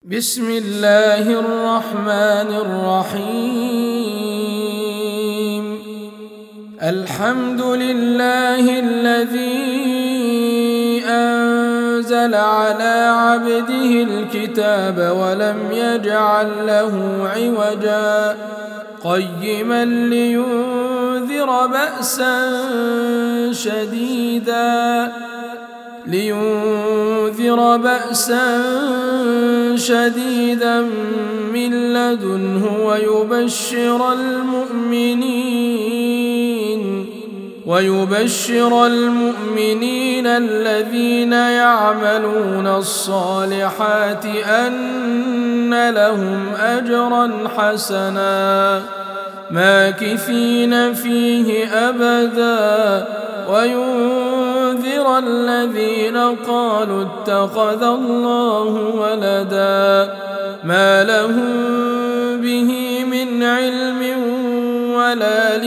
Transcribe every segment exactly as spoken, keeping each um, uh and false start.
بسم الله الرحمن الرحيم. الحمد لله الذي أنزل على عبده الكتاب ولم يجعل له عوجا قيما لينذر بأسا شديدا لينذر بأسا شديدا من لدنه ويبشر المؤمنين ويبشر المؤمنين الذين يعملون الصالحات أن لهم أجرا حسنا ماكثين فيه أبدا وينذر الذين قالوا اتخذ الله ولدا ما لهم به من علم ولا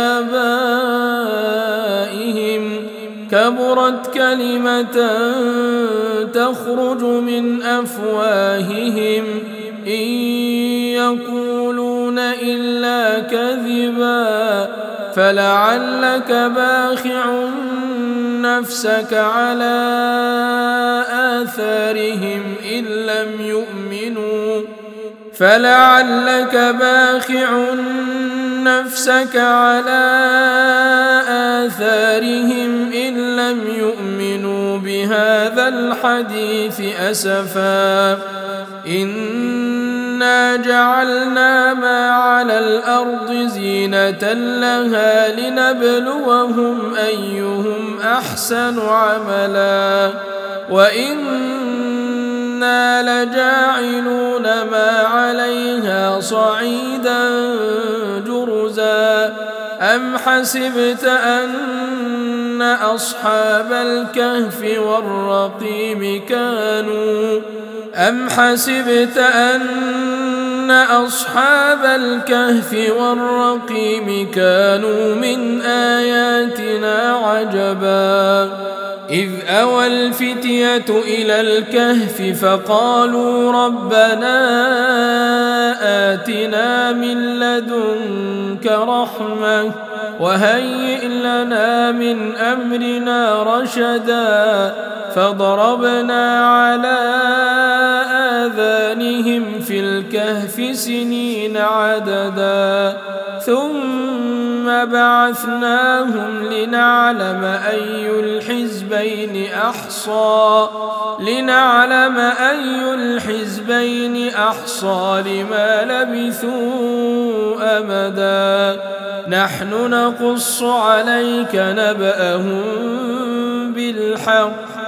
لآبائهم كبرت كلمة تخرج من أفواههم إن يقولون إلا كذبا فلعلك باخع نفسك على آثارهم إن لم يؤمنوا فلعلك باخع نفسك على آثارهم إن لم يؤمنوا بهذا الحديث أسفا إنا جعلنا ما على الأرض زينة لها لنبلوهم أيهم أحسن عملا وإنا لجاعلون ما عليها صعيدا جرزا أم حسبت أن أصحاب الكهف والرقيم كانوا أم حسبت أن أصحاب الكهف والرقيم كانوا من آياتنا عجبا إذ أوى الفتية إلى الكهف فقالوا ربنا آتنا من لدنك رحمة وهيئ لنا من أمرنا رشدا فضربنا على آذانهم في الكهف سنين عددا ثم بعثناهم لنعلم أي الحزبين أحصى لنعلم أي الحزبين أحصى لما لبثوا أمدا نحن نقص عليك نبأهم بالحق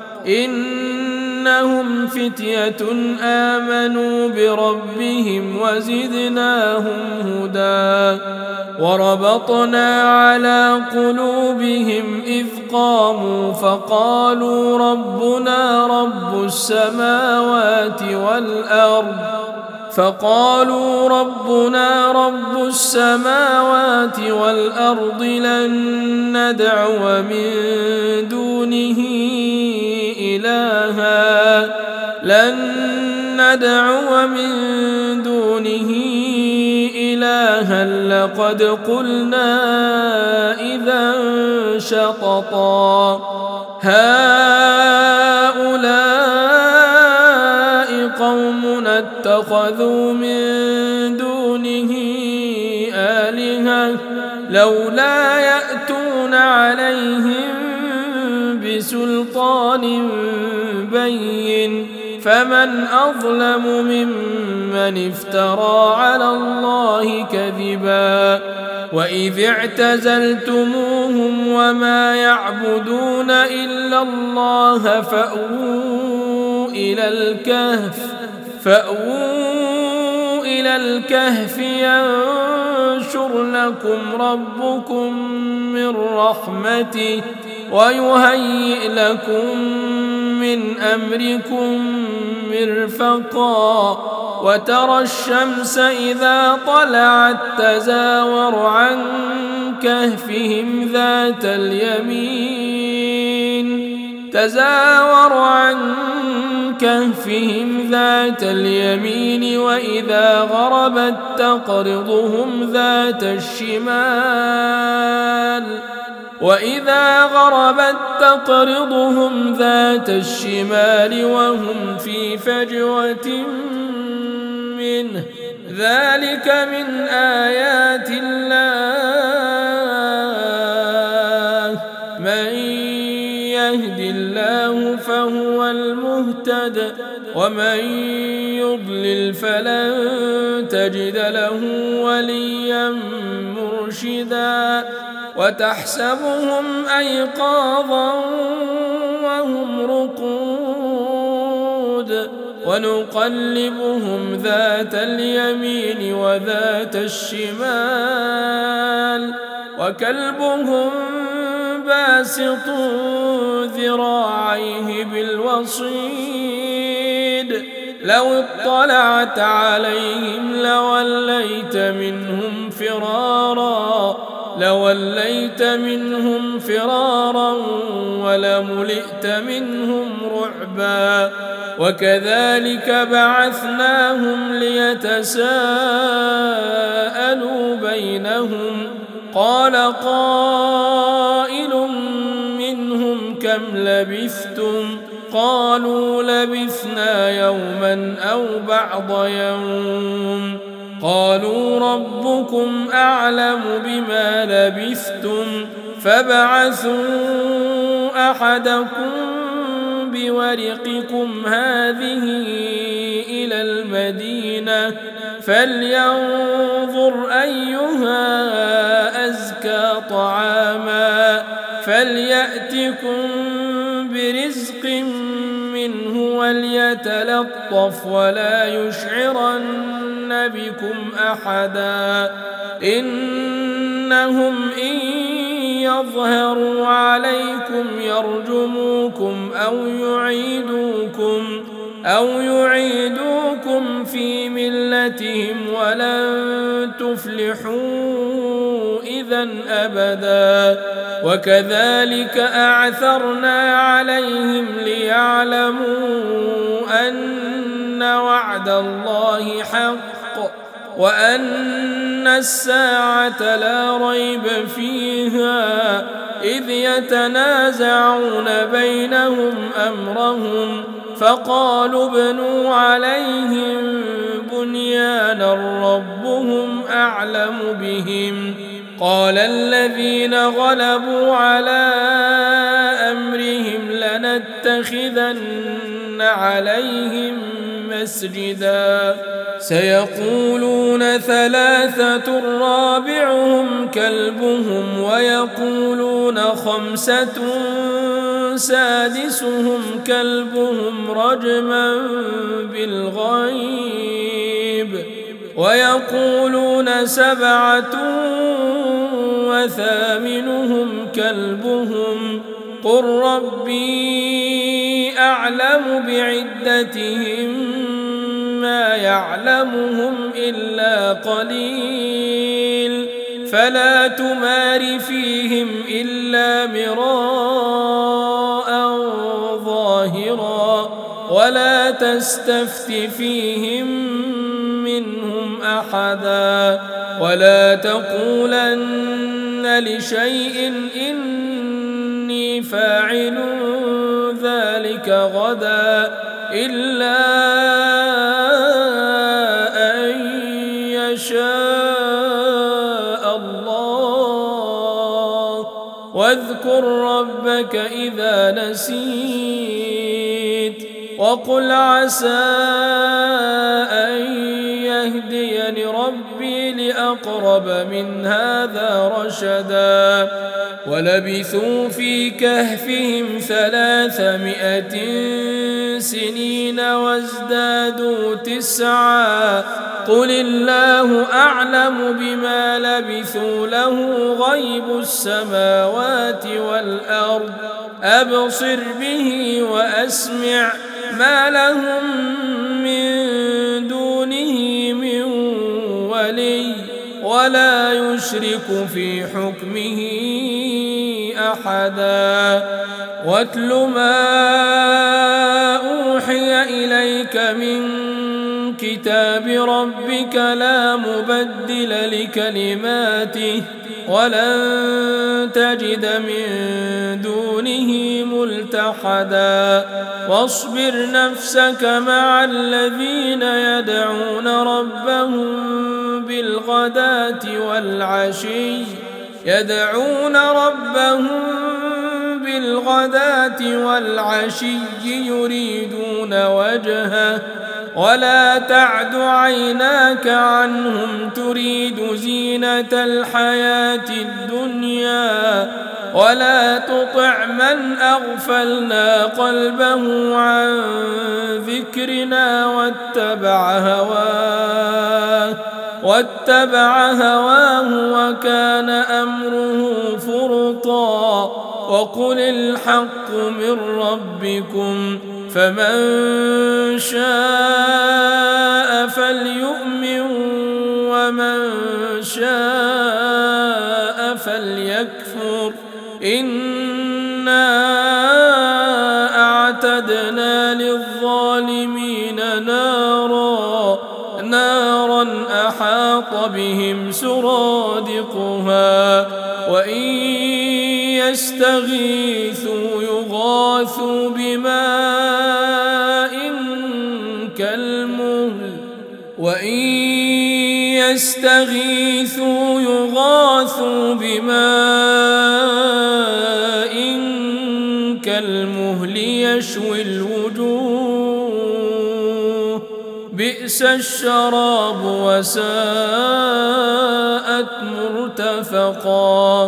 إنهم فتية آمنوا بربهم وزدناهم هدى وربطنا على قلوبهم إذ قاموا فقالوا ربنا رب السماوات والأرض فقالوا ربنا رب السماوات والأرض لن ندعو من دونه إلها لن ندعو من دونه إلها لقد قلنا إذا شططا هؤلاء قومنا اتخذوا من دونه آلهة لولا يأتون عليهم بسلطان بين فمن أظلم ممن افترى على الله كذبا وإذ اعتزلتموهم وما يعبدون إلا الله فأووا إلى الكهف فأووا إلى الكهف ينشر لكم ربكم من رحمته ويهيئ لكم من أمركم مرفقا وترى الشمس إذا طلعت تزاور عن كهفهم ذات اليمين تزاور عن كهفهم ذات اليمين وإذا غربت تقرضهم ذات الشمال وإذا غربت تقرضهم ذات الشمال وهم في فجوة منه ذلك من آيات الله من يهد الله فهو المهتد ومن يضلل فلن تجد له وليا مرشدا وتحسبهم أيقاظا وهم رقود ونقلبهم ذات اليمين وذات الشمال وكلبهم باسط ذراعيه بالوصيد لو اطلعت عليهم لوليت منهم فرارا لوليت منهم فرارا ولملئت منهم رعبا وكذلك بعثناهم ليتساءلوا بينهم قال قائل منهم كم لبثتم قالوا لبثنا يوما أو بعض يوم قالوا ربكم أعلم بما لبثتم فابعثوا أحدكم بورقكم هذه إلى المدينة فلينظر أيها أزكى طعاما فليأتكم برزق منه وليتلطف ولا يشعرن بكم أحدا إنهم إن يظهروا عليكم يرجموكم أو يعيدوكم أو يعيدوكم في ملتهم ولن تفلحوا إذا أبدا وكذلك أعثرنا عليهم ليعلموا أن وعد الله حق وأن الساعة لا ريب فيها إذ يتنازعون بينهم أمرهم فقالوا ابنوا عليهم بنيانا ربهم أعلم بهم قال الذين غلبوا على أمرهم لنتخذن عليهم مسجدا سيقولون ثلاثة رابعهم كلبهم ويقولون خمسة سادسهم كلبهم رجما بالغيب ويقولون سبعة وثامنهم كلبهم قل ربي أعلم بعدتهم ما يعلمهم إلا قليل فلا تمار فيهم إلا مراء ظاهرا ولا تستفت فيهم منهم أحدا ولا تقولن لشيء إني فاعل ذلك غدا إلا أن يشاء الله واذكر ربك إذا نسيت وقل عسى أن يهديني ربي لأقرب من هذا رشدا ولبثوا في كهفهم ثلاثمائة سنين وازدادوا تسعا قل الله أعلم بما لبثوا له غيب السماوات والأرض أبصر به وأسمع ما لهم من دونه من ولي ولا يشرك في حكمه أحدا واتل ما أوحي إليك من كتاب ربك لا مبدل لكلماته ولن تجد من دونه ملتحدا واصبر نفسك مع الذين يدعون ربهم بالغداة والعشي يدعون ربهم بالغداة والعشي يريدون وجهه ولا تعد عيناك عنهم تريد زينة الحياة الدنيا ولا تطع من أغفلنا قلبه عن ذكرنا واتبع هواه واتبع هواه وكان أمره فرطا وقل الحق من ربكم فمن شاء فليؤمن ومن شاء فليكفر إنا أعتدنا للظالمين نارا نارا أحاط بهم سرادقها وإن يستغيثوا يغاثوا بماء كالمهل وإن يستغيثوا يغاثوا بماء كالمهل يشوي الوجوه بئس الشراب وساءت مرتفقا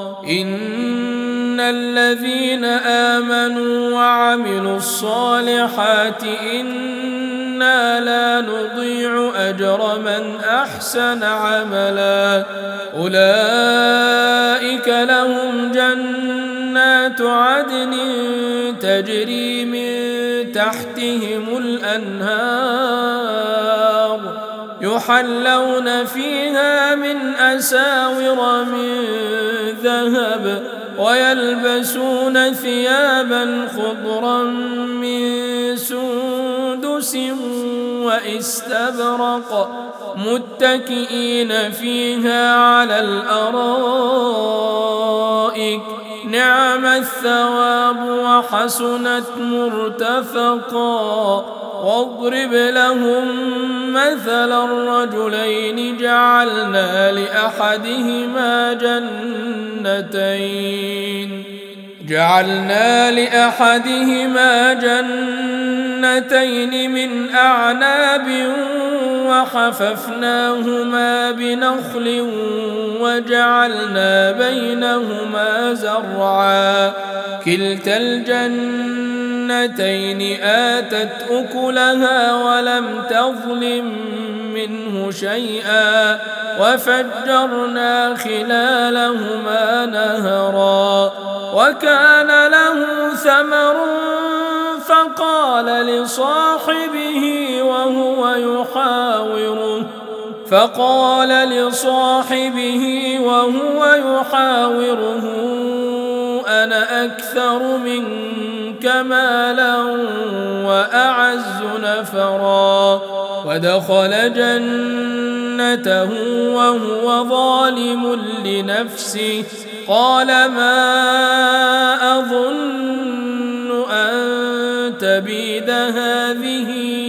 إن الذين آمنوا وعملوا الصالحات إنا لا نضيع أجر من أحسن عملا أولئك لهم جنات عدن تجري من تحتهم الأنهار يحلون فيها من أساور من ذهب ويلبسون ثيابا خضرا من سندس واستبرق متكئين فيها على الأرائك نعم الثواب وحسنت مرتفقا واضرب لهم مثلا الرجلين جعلنا لأحدهما جنتين جعلنا لأحدهما جنتين من أعناب وحففناهما بنخل وجعلنا بينهما زرعا كلتا الجنتين آتت أكلها ولم تظلم منه شيئا وفجرنا خلالهما نهرا وكان له ثمر فقال لصاحبه وهو يحاوره فقال لصاحبه وهو يحاوره أنا أكثر منك مالا وأعز نفرا ودخل جنته وهو ظالم لنفسه قال ما أظن أن تبيد هذه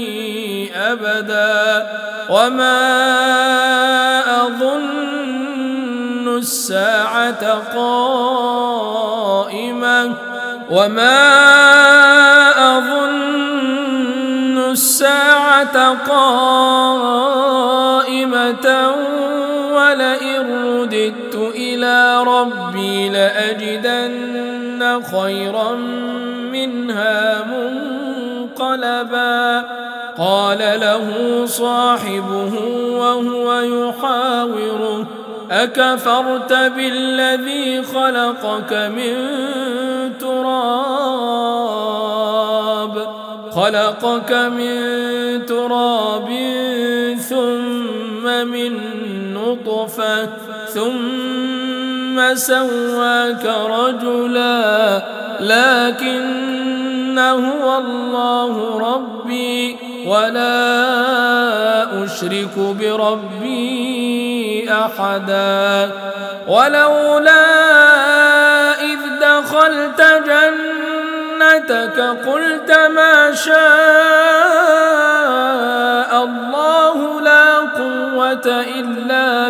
أبدا وما أظن الساعة قائمة وما أظن الساعة قائمة ولئن رددت إلى ربي لأجدن خيرا منها منقلبا قال له صاحبه وهو يحاوره أكفرت بالذي خلقك من تراب خلقك من تراب ثم من نطفة ثم سواك رجلا لكن هو الله ربي ولا أشرك بربي أحدا ولولا إذ دخلت جنتك قلت ما شاء الله لا قوة إلا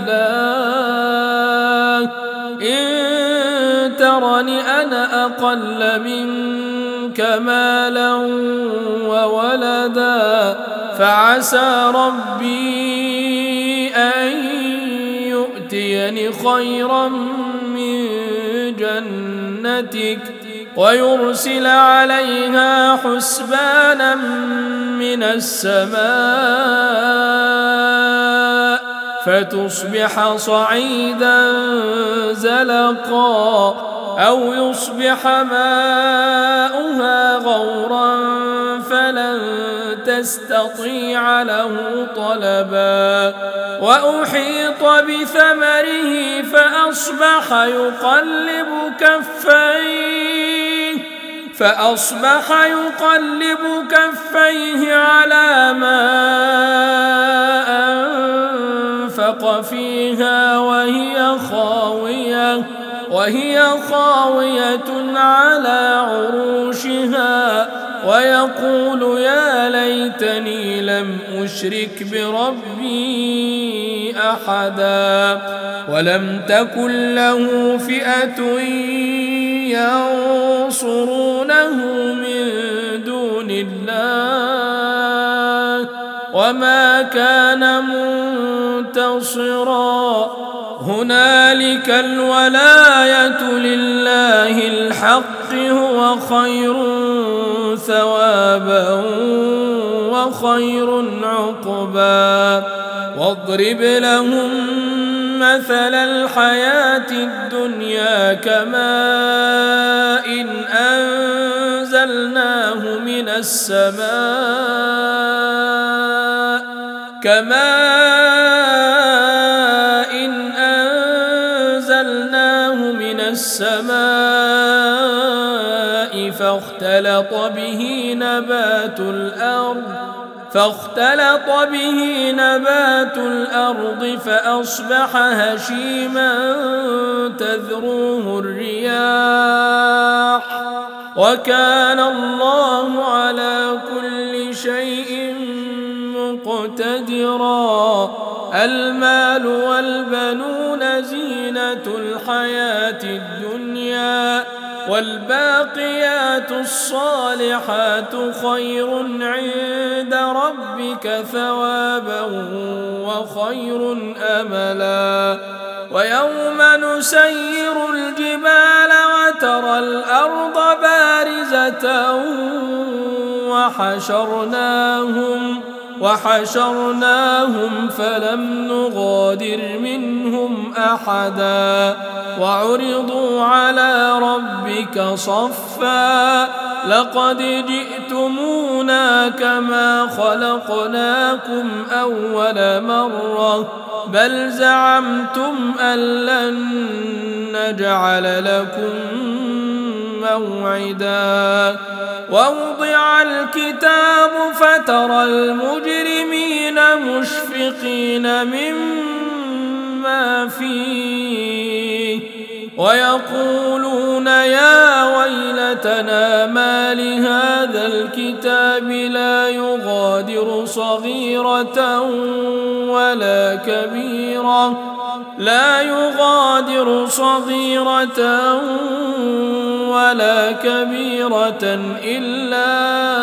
بالله إن ترني أنا أقل منك مالا وولدا فعسى ربي أن يؤتيني خيرا من جنتك ويرسل عليها حسبانا من السماء فتصبح صعيدا زلقا أو يصبح ماؤها غورا فلن تستطيع له طلبا وأحيط بثمره فأصبح يقلب كفيه فأصبح يقلب كفيه على ما أنفق فيها وهي خاوية وهي خاوية على عروشها ويقول يا ليتني لم أشرك بربي أحدا ولم تكن له فئة ينصرونه من دون الله وما كان منتصرا هنالك الولاية لله الحق هو خير ثوابا وخير عقبا واضرب لهم مثل الحياة الدنيا كماء إن أنزلناه من السماء كماء إن أنزلناه من السماء فاختلط به نبات الأرض فاختلط به نبات الأرض فأصبح هشيما تذروه الرياح وكان الله على كل شيء مقتدرا المال والبنون زينة الحياة الدنيا والباقيات الصالحات خير عند ربك ثوابا وخير أملا ويوم نسير الجبال وترى الأرض بارزة وحشرناهم وحشرناهم فلم نغادر منهم أحدا وعرضوا على ربك صفا لقد جئتمونا كما خلقناكم أول مرة بل زعمتم أن لن نجعل لكم موعدا ووضع الكتاب فترى المجرمين مشفقين مما فيه ويقولون يا ويلتنا ما لهذا الكتاب لا يغادر صغيرة ولا كبيرة لا يغادر صغيرة ولا كبيرة إلا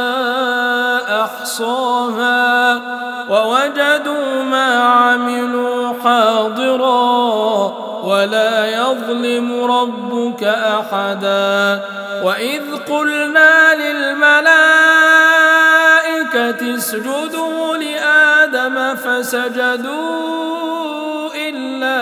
أحصاها ووجدوا ما عملوا حاضرا ولا يظلم ربك أحدا وإذ قلنا للملائكة اسجدوا لآدم فسجدوا إلا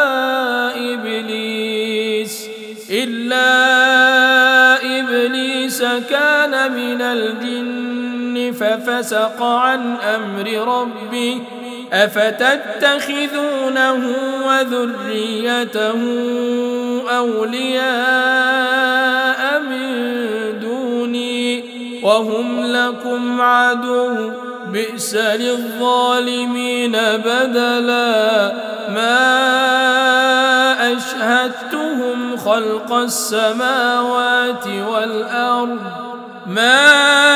إبليس إلا إبليس كان من الجن ففسق عن أمر ربه أفتتخذونه وذريته أولياء من دوني وهم لكم عدو بئس للظالمين بدلا ما أشهدتهم خلق السماوات والأرض ما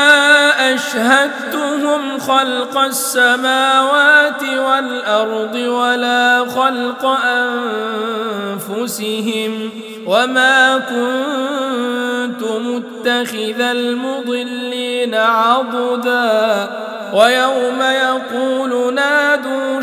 أشهدتهم خلق السماوات والأرض ولا خلق أنفسهم وما كنت متخذ المضلين عضدا ويوم يقول نادوا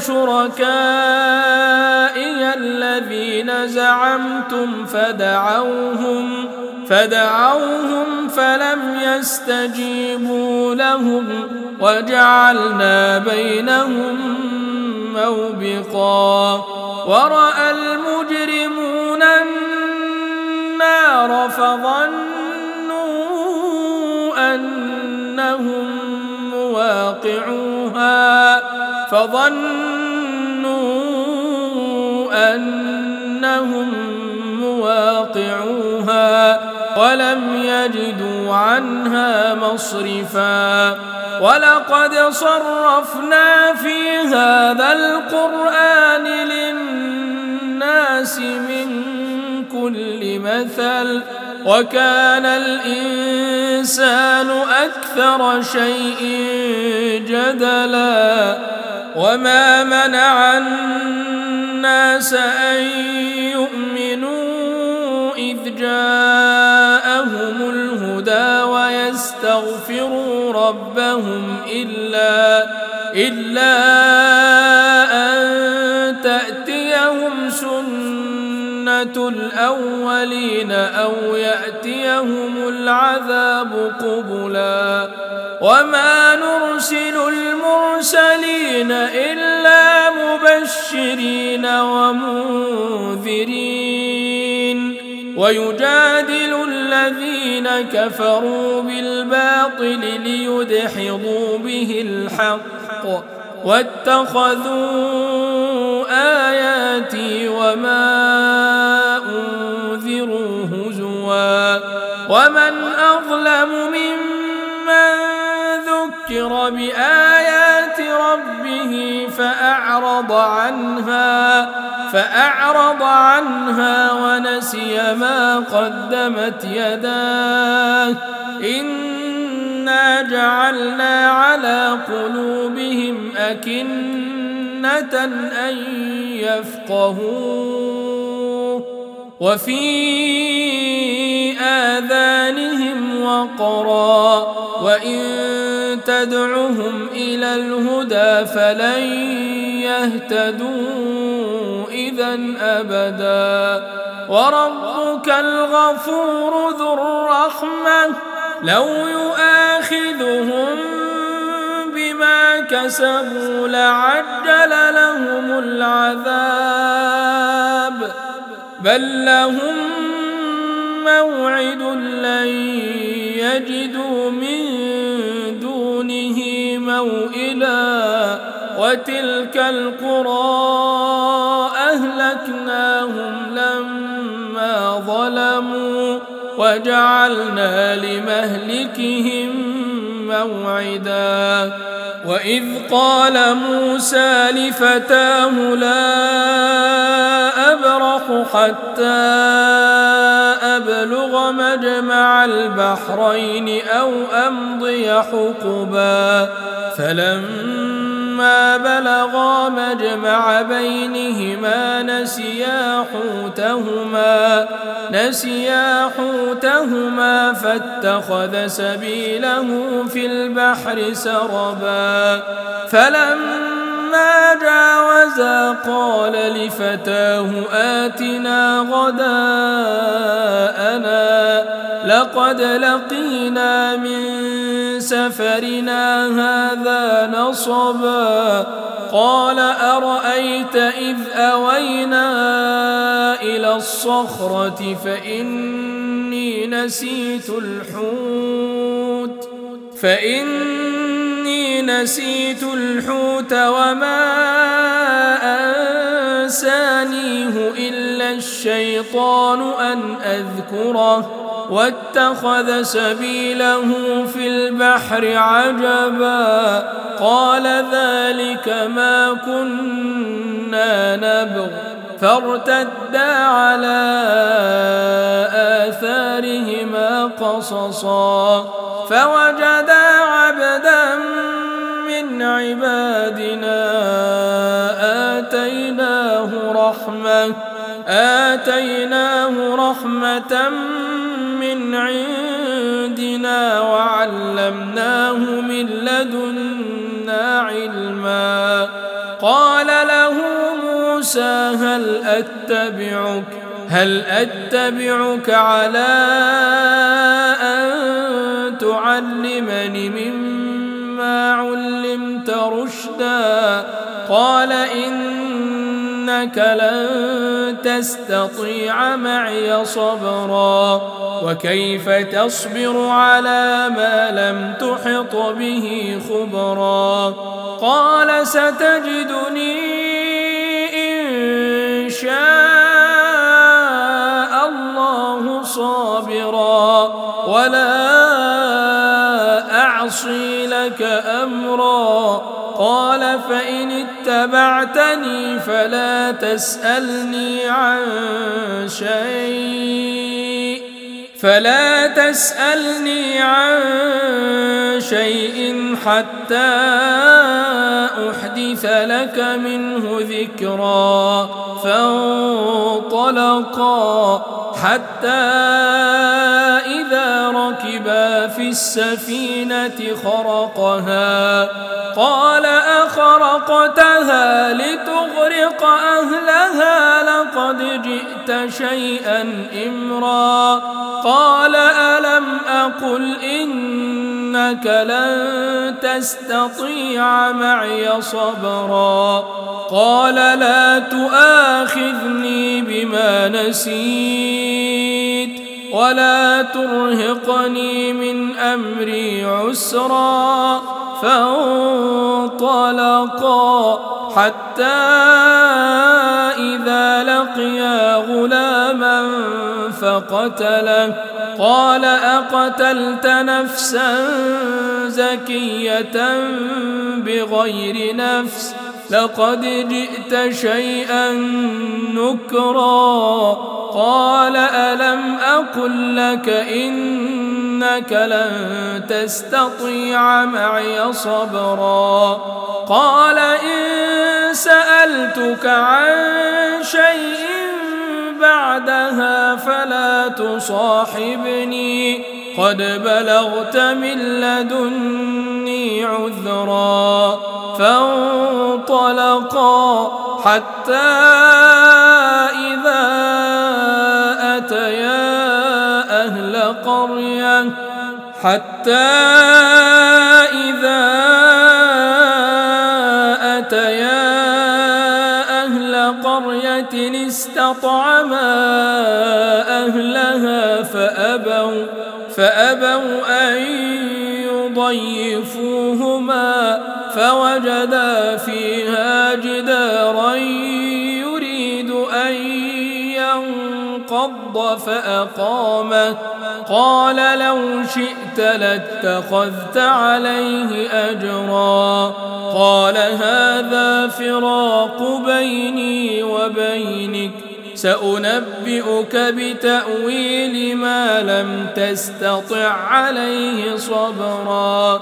شركائي الذين زعمتم فدعوهم فدعوهم فلم يستجيبوا لهم وجعلنا بينهم موبقا ورأى المجرمون النار فظنوا أنهم مواقعوها فظنوا أنهم مواقعوها ولم يجدوا عنها مصرفا ولقد صرفنا في هذا القرآن للناس من كل مثل وكان الإنسان أكثر شيء جدلا وما منع الناس أن يؤمنوا إذ جاءهم الهدى ويستغفروا ربهم إلا إلا أن تأتيهم سنة الأولين أو يأتيهم العذاب قبلا وما نرسل المرسلين إلا مبشرين ومنذرين ويجادل الذين كفروا بالباطل ليدحضوا به الحق واتخذوا آياتي وما أنذروا هزوا ومن أظلم ممن ذكر بآيات ربه فأعرض عنها فأعرض عنها ونسي ما قدمت يداه إنا جعلنا على قلوبهم أكنة أن يفقهوه وفي آذانهم وقرا وإن تدعهم إلى الهدى فلن يهتدوا إذا أبدا وربك الغفور ذو الرحمة لو يؤاخذهم بما كسبوا لعجل لهم العذاب بل لهم موعد لن يجدوا من دونه موئلا وتلك القرى أهلكناهم لما ظلموا وجعلنا لمهلكهم موعدا وإذ قال موسى لفتاه لا أبرح حتى أبلغ مجمع البحرين أو أمضي حقبا فلما بلغا مجمع بينهما نسيا حوتهما نسيا حوتهما فاتخذ سبيله في البحر سربا فلما جاوزا قال لفتاه آتنا غداءنا لقد لقينا من سفرنا هذا نصبا قال أرأيت إذ أوينا إلى الصخرة فإني نسيت الحوت فإني نسيت الحوت وما أنسانيه إلا الشيطان أن أذكره واتخذ سبيله في البحر عجبا قال ذلك ما كنا نبغ فارتدا على آثارهما قصصا فوجدا عبدا من عبادنا آتيناه رحمة آتيناه رحمة من عندنا وعلمناه من لدنا علما قال له موسى هل أتبعك هل أتبعك على أن تعلمني مما علمت رشدا قال إنك لن تستطيع معي صبرا وكيف تصبر على ما لم تحط به خبرا قال ستجدني إن شاء الله صابرا ولا أعصي لك أمرا قال فإن اتبعتني فلا تسألني عن شيء فلا تسألني عن شيء حتى أحدث لك منه ذكرا فانطلقا حتى إذا ركبا في السفينة خرقها قال أخرقتها لتغرق أهلها لقد جئت شيئا إمرا قال ألم أقل إنك لن تستطيع معي صبرا قال لا تؤاخذني بما نسيت ولا ترهقني من أمري عسرا فانطلقا حتى إذا لقيا غلاما فقتله قال أقتلت نفسا زكية بغير نفس لقد جئت شيئا نكرا قال ألم أقل لك إنك لن تستطيع معي صبرا قال إن سألتك عن شيء بعدها فلا تصاحبني قد بلغت من لدني عذرا فانطلقا حتى إذا أتيا أهل قرية حتى إذا أتيا أهل قرية استطعما أهلها فأبوا فأبوا أن يضيفوهما فوجدا فيها جدارا يريد أن ينقض فأقامه قال لو شئت لاتخذت عليه أجرا قال هذا فراق بيني وبينك سأنبئك بتأويل ما لم تستطع عليه صبرا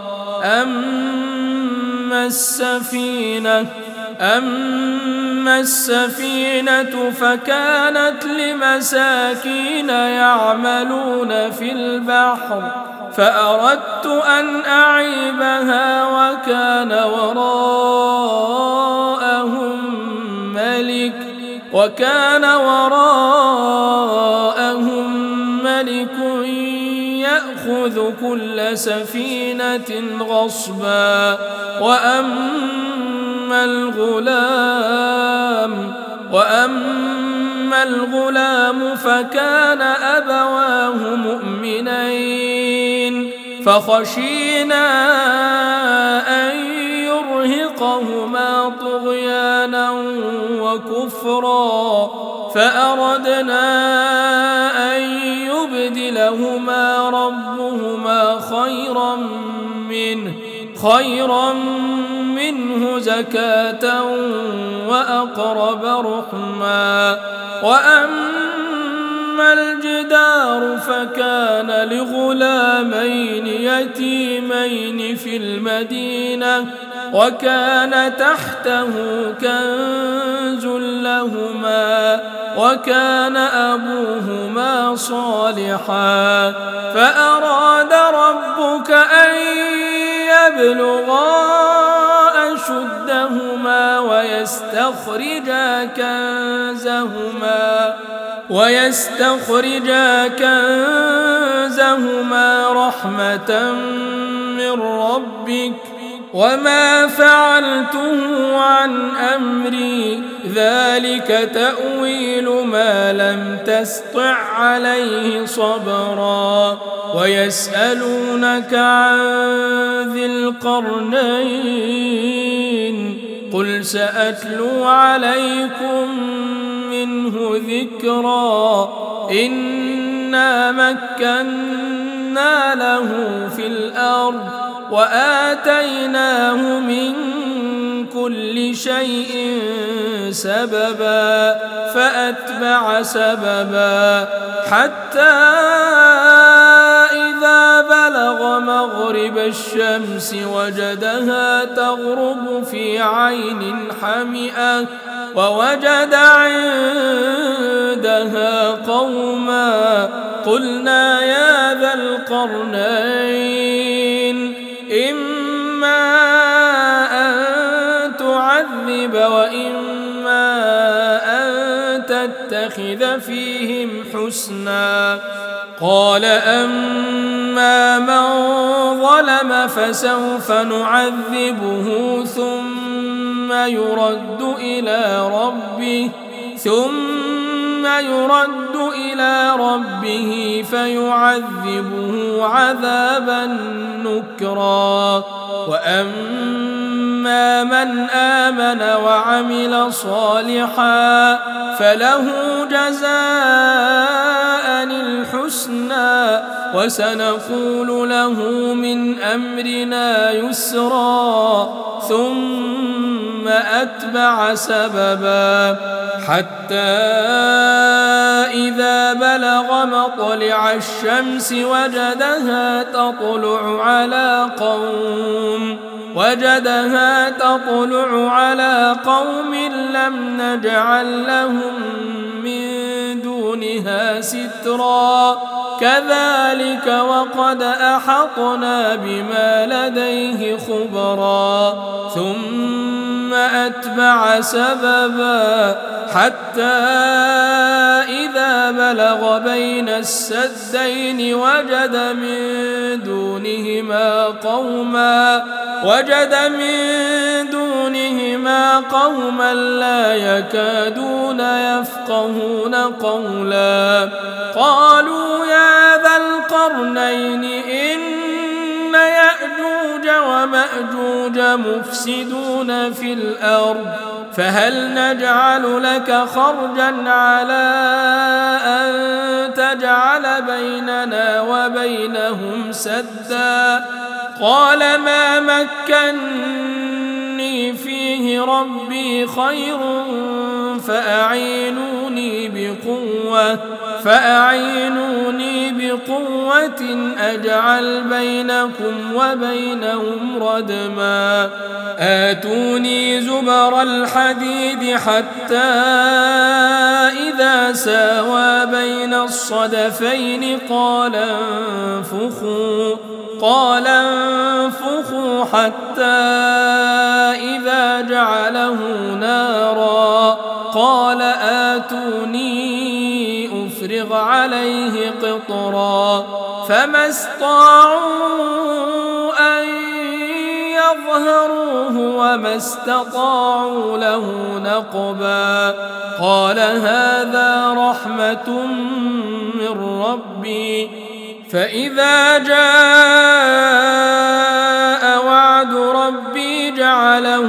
أما السفينة أما السفينة فكانت لمساكين يعملون في البحر فأردت أن أعيبها وكان وراءهم ملك وكان وراءهم ملك يأخذ كل سفينة غصبا وأما الغلام وأما الغلام فكان أبواه مؤمنين فخشينا أن يرهق يرهقهما طغيانا وكفرا فأردنا أن يبدلهما ربهما خيرا منه خيرا منه زكاة وأقرب رحما وأما الجدار فكان لغلامين يتيمين في المدينة وكان تحته كنز لهما وكان أبوهما صالحا فأراد ربك أن يبلغا أشدهما ويستخرجا كنزهما ويستخرجا كنزهما رحمة من ربك وما فعلته عن أمري ذلك تأويل ما لم تسطع عليه صبرا ويسألونك عن ذي القرنين قل سأتلو عليكم منه ذكرا إنا مكنا له في الأرض وآتيناه من كل شيء سببا فأتبع سببا حتى إذا بلغ مغرب الشمس وجدها تغرب في عين حمئة ووجد عندها قوما قلنا يا ذا القرنين إما أن تعذب وإما أن تتخذ فيهم حسنا قال أما من ظلم فسوف نعذبه ثم يرد إلى ربه ثم يرد إلى ربه فيعذبه عذابا نكرا وأما من آمن وعمل صالحا فله جزاء الحسنى وسنقول له من أمرنا يسرا ثم أتبع سببا حتى إذا بلغ مطلع الشمس وجدها تطلع على قوم وجدها تطلع على قوم لم نجعل لهم من دونها سترا كذلك وقد أحطنا بما لديه خبرا ثم أتبع سببا حتى إذا بلغ بين السدين وجد من دونهما قوما وجد من دونهما قوما لا يكادون يفقهون قولا قالوا يا ذا القرنين إن يأجوج ومأجوج مفسدون في الأرض فهل نجعل لك خرجا على أن تجعل بيننا وبينهم سدا قال ما مكني فيه ربي خير فأعينوني بقوة فأعينوني بقوة أجعل بينكم وبينهم ردما آتوني زبر الحديد حتى إذا ساوى بين الصدفين قال انفخوا قال انفخوا حتى إذا جعله نارا قال آتوني أفرغ عليه قطرا فما استطاعوا أن يظهروه وما استطاعوا له نقبا قال هذا رحمة من ربي فإذا جاء وعد ربي جعله فجعله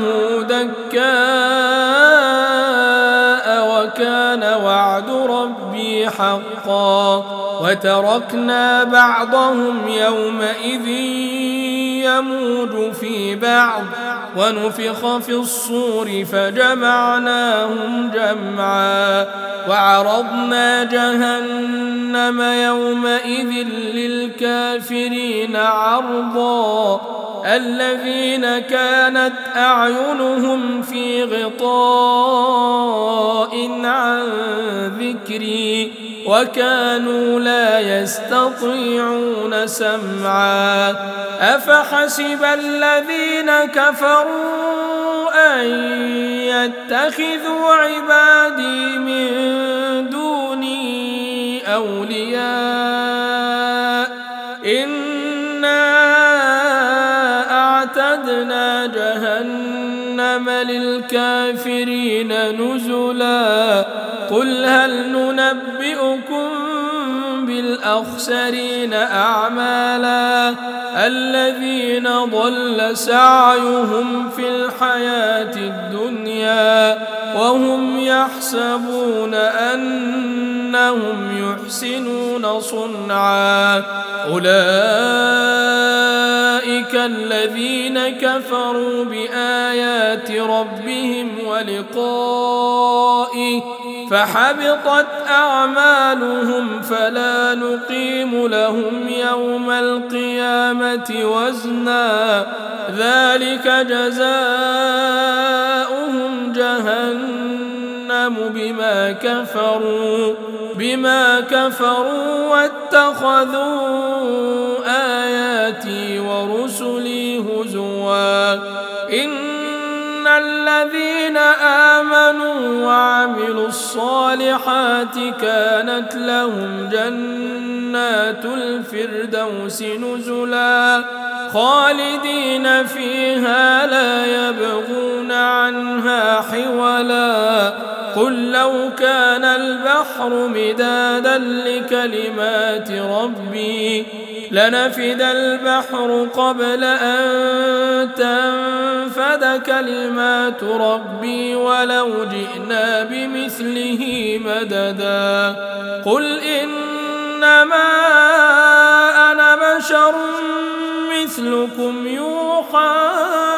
دكاء وكان وعد ربي حقا وتركنا بعضهم يومئذ يموج في بعض ونفخ في الصور فجمعناهم جمعا وعرضنا جهنم يومئذ للكافرين عرضا الذين كانت أعينهم في غطاء عن ذكري وكانوا لا يستطيعون سمعا أفحسب الذين كفروا أن يتخذوا عبادي من دوني أولياء إنا أعتدنا جهنم للكافرين نزلا قل هل ننبئكم بالأخسرين أعمالا الذين ضل سعيهم في الحياة الدنيا وهم يحسبون أنهم يحسنون صنعا أولئك الذين كفروا بآيات ربهم ولقائه فحبطت أعمالهم فلا نقيم لهم يوم القيامة وزنا ذلك جزاؤهم جهنم بما كفروا بما كفروا واتخذوا آياتي ورسلي هزوا إن الذين آمنوا وعملوا الصالحات كانت لهم جنات الفردوس نزلا خالدين فيها لا يبغون عنها حولا قل لو كان البحر مدادا لكلمات ربي لنفد البحر قبل أن تنفد كلمات ربي ولو جئنا بمثله مددا قل إنما أنا بشر مثلكم يوحى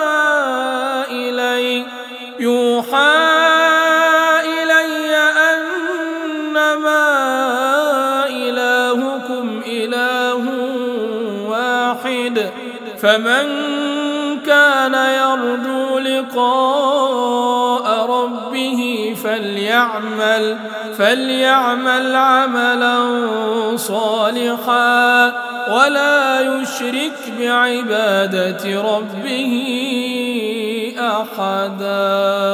إلي يوحى إلي أنما إلهكم إله واحد فمن كان يرجو لقاء ربه فليعمل فليعمل عملا صالحا ولا يشرك بعبادة ربه أحدا.